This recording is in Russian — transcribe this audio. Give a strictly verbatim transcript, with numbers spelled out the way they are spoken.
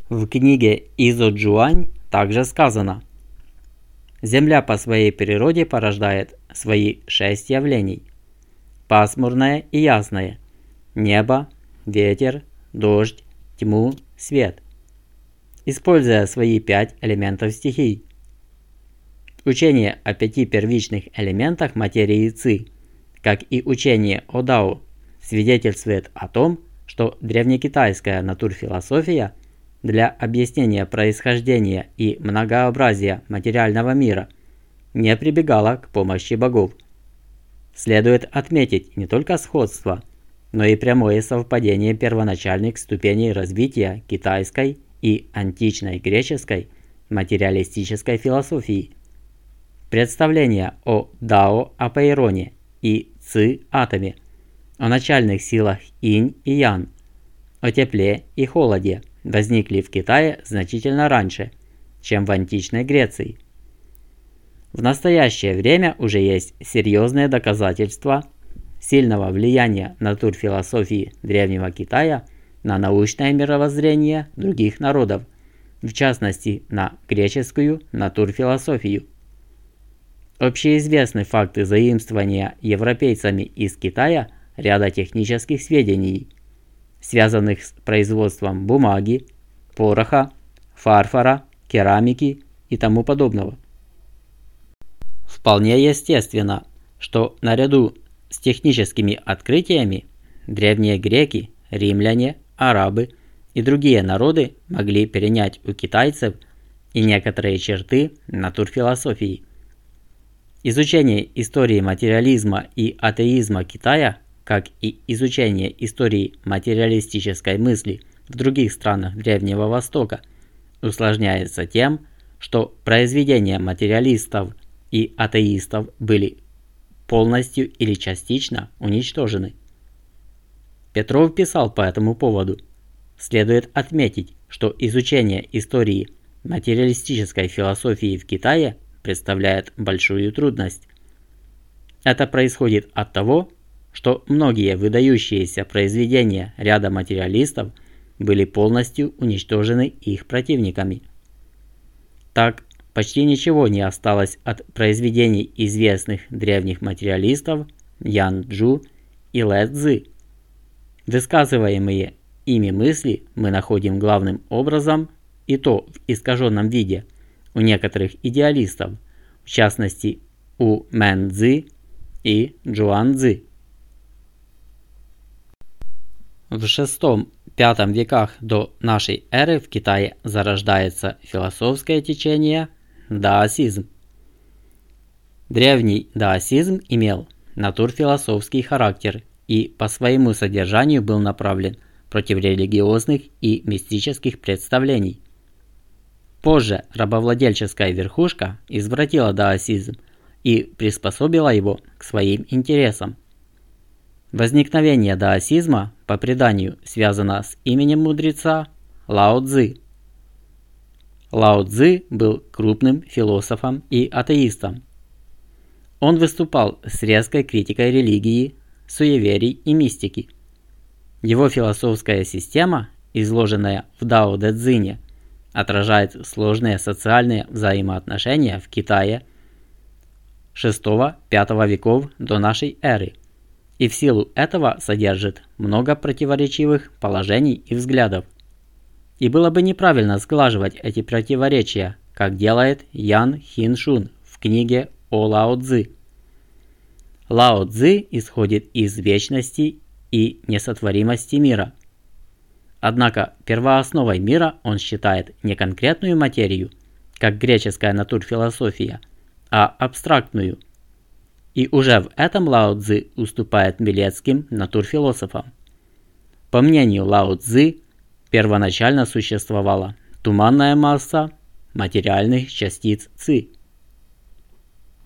В книге Изоджуань также сказано: Земля по своей природе порождает свои шесть явлений: пасмурное и ясное, небо, ветер, дождь, тьму, свет, используя свои пять элементов стихий. Учение о пяти первичных элементах материи Ци, как и учение о Дао, свидетельствует о том, что древнекитайская натурфилософия для объяснения происхождения и многообразия материального мира не прибегала к помощи богов. Следует отметить не только сходство, но и прямое совпадение первоначальных ступеней развития китайской и античной греческой материалистической философии. Представления о Дао Апейроне и Ци атоме, о начальных силах инь и ян, о тепле и холоде возникли в Китае значительно раньше, чем в античной Греции. В настоящее время уже есть серьезные доказательства сильного влияния натурфилософии Древнего Китая на научное мировоззрение других народов, в частности на греческую натурфилософию. Общеизвестны факты заимствования европейцами из Китая ряда технических сведений, связанных с производством бумаги, пороха, фарфора, керамики и тому подобного. Вполне естественно, что наряду с техническими открытиями древние греки, римляне, арабы и другие народы могли перенять у китайцев и некоторые черты натурфилософии. Изучение истории материализма и атеизма Китая, как и изучение истории материалистической мысли в других странах Древнего Востока, усложняется тем, что произведения материалистов и атеистов были полностью или частично уничтожены. Петров писал по этому поводу: следует отметить, что изучение истории материалистической философии в Китае представляет большую трудность. Это происходит от того, что многие выдающиеся произведения ряда материалистов были полностью уничтожены их противниками. Так, почти ничего не осталось от произведений известных древних материалистов Ян Чжу и Лэ Цзы. Высказываемые ими мысли мы находим главным образом и то в искаженном виде у некоторых идеалистов, в частности у Мэн Цзы и Чжуан Цзы. В шестом-пятом веках до нашей эры в Китае зарождается философское течение даосизм. Древний даосизм имел натурфилософский характер и по своему содержанию был направлен против религиозных и мистических представлений. Позже рабовладельческая верхушка извратила даосизм и приспособила его к своим интересам. Возникновение даосизма по преданию связано с именем мудреца Лао Цзы. Лао Цзы был крупным философом и атеистом. Он выступал с резкой критикой религии, суеверий и мистики. Его философская система, изложенная в Дао Дэ Цзине, отражает сложные социальные взаимоотношения в Китае шестого-пятого веков до нашей эры и в силу этого содержит много противоречивых положений и взглядов. И было бы неправильно сглаживать эти противоречия, как делает Ян Хин Шун в книге о Лао Цзы. Лао Цзы исходит из вечности и несотворимости мира. Однако первоосновой мира он считает не конкретную материю, как греческая натурфилософия, а абстрактную. И уже в этом Лао Цзы уступает милецким натурфилософам. По мнению Лао Цзы, первоначально существовала туманная масса материальных частиц Ци.